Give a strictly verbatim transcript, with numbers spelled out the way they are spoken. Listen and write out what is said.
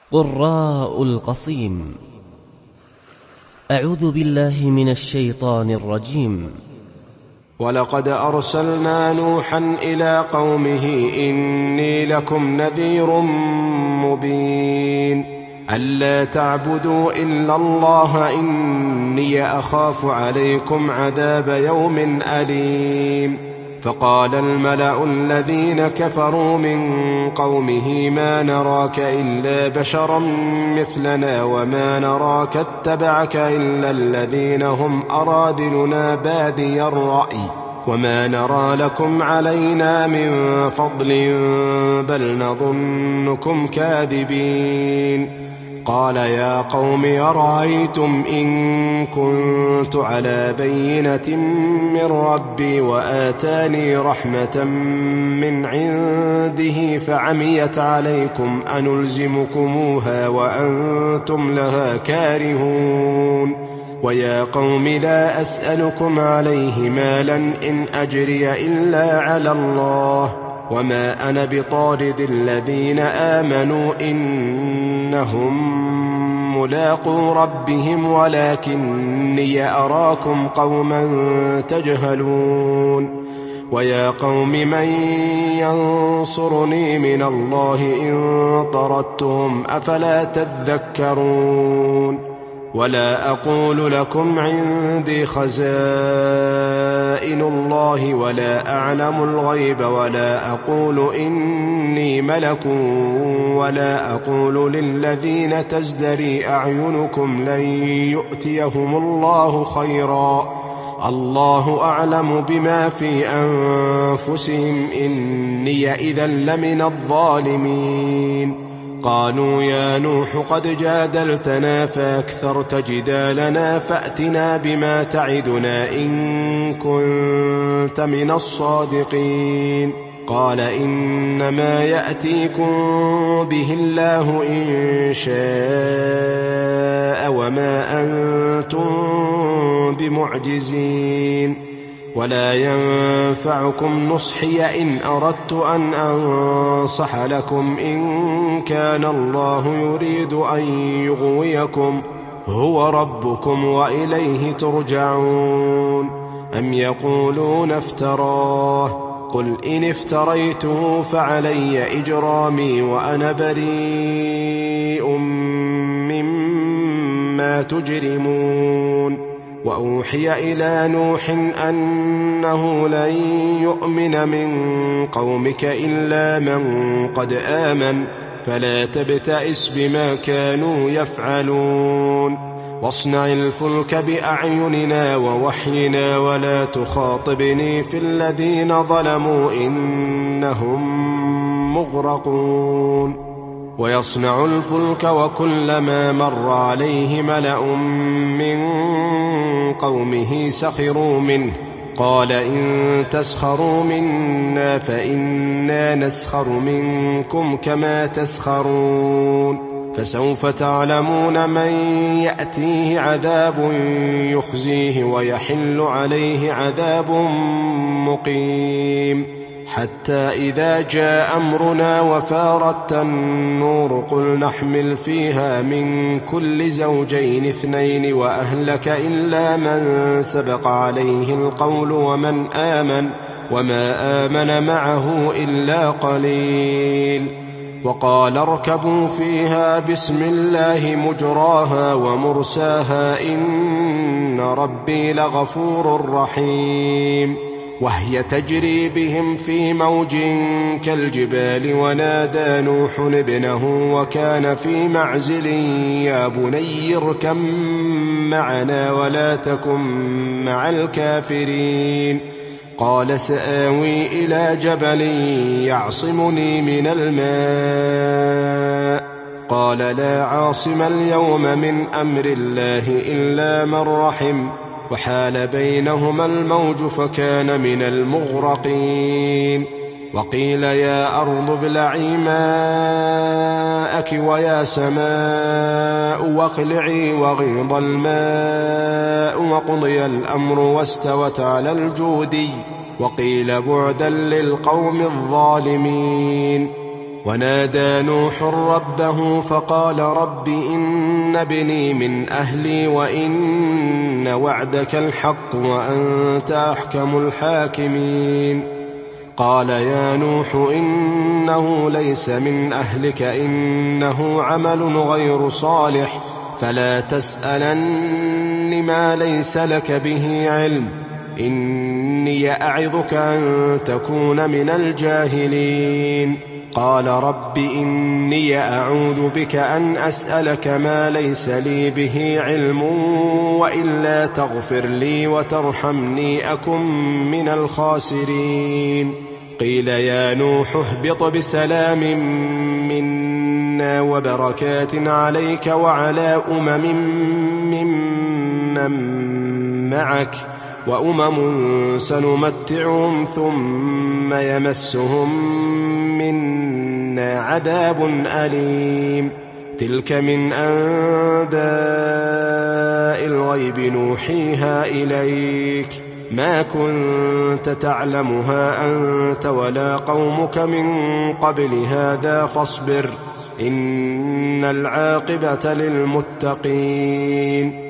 قراء القصيم. أعوذ بالله من الشيطان الرجيم. ولقد أرسلنا نوحا إلى قومه إني لكم نذير مبين ألا تعبدوا إلا الله إني أخاف عليكم عذاب يوم أليم. فقال الملأ الذين كفروا من قومه ما نراك إلا بشرا مثلنا وما نراك اتبعك إلا الذين هم أرادلنا بادي الرأي وما نرى لكم علينا من فضل بل نظنكم كاذبين. قال يا قوم أرأيتم إن كنت على بينة من ربي وآتاني رحمة من عنده فعميت عليكم أنلزمكموها وأنتم لها كارهون. ويا قوم لا أسألكم عليه مالا إن أجري إلا على الله وما أنا بطارد الذين آمنوا إنهم ملاقو ربهم ولكني أراكم قوما تجهلون. ويا قوم من ينصرني من الله إن طردتهم أفلا تذكرون. ولا أقول لكم عندي خزائن الله ولا أعلم الغيب ولا أقول إني ملك ولا أقول للذين تزدري أعينكم لن يؤتيهم الله خيرا الله أعلم بما في أنفسهم إني إذا لمن الظالمين. قالوا يا نوح قد جادلتنا فأكثرت جدالنا فأتنا بما تعدنا إن كنت من الصادقين. قال إنما يأتيكم به الله إن شاء وما أنتم بمعجزين. ولا ينفعكم نصحي إن أردت أن أنصح لكم إن كان الله يريد أن يغويكم هو ربكم وإليه ترجعون. أم يقولون افتراه قل إن افتريته فعلي إجرامي وأنا بريء مما تجرمون. وأوحي إلى نوح أنه لن يؤمن من قومك إلا من قد آمن فلا تبتئس بما كانوا يفعلون. واصنع الفلك بأعيننا ووحينا ولا تخاطبني في الذين ظلموا إنهم مغرقون. ويصنع الفلك وكلما مر عليه ملأ من قومه سخروا منه قال إن تسخروا منا فإنا نسخر منكم كما تسخرون. فسوف تعلمون من يأتيه عذاب يخزيه ويحل عليه عذاب مقيم. حتى إذا جاء أمرنا وفارت النور قل نحمل فيها من كل زوجين اثنين وأهلك إلا من سبق عليه القول ومن آمن وما آمن معه إلا قليل. وقال اركبوا فيها بسم الله مجراها ومرساها إن ربي لغفور رحيم. وهي تجري بهم في موج كالجبال ونادى نوح ابنه وكان في معزل يا بني اركب معنا ولا تكن مع الكافرين. قال سآوي إلى جبل يعصمني من الماء قال لا عاصم اليوم من أمر الله إلا من رحم وحال بينهما الموج فكان من المغرقين. وقيل يا أرض ابلعي ماءك ويا سماء واقلعي وغيض الماء وقضي الأمر واستوت على الجودي وقيل بعدا للقوم الظالمين. ونادى نوح ربه فقال رب إن ابني من أهلي وإن وعدك الحق وأنت أحكم الحاكمين قال يا نوح إنه ليس من أهلك إنه عمل غير صالح فلا تسألن ما ليس لك به علم إني أعظك أن تكون من الجاهلين قال رب إني أعوذ بك أن أسألك ما ليس لي به علم وإلا تغفر لي وترحمني أكن من الخاسرين قيل يا نوح اهبط بسلام منا وبركات عليك وعلى أمم ممن معك وأمم سنمتعهم ثم يمسهم منا عذاب أليم تلك من أنباء الغيب نوحيها إليك ما كنت تعلمها أنت ولا قومك من قبل هذا فاصبر إن العاقبة للمتقين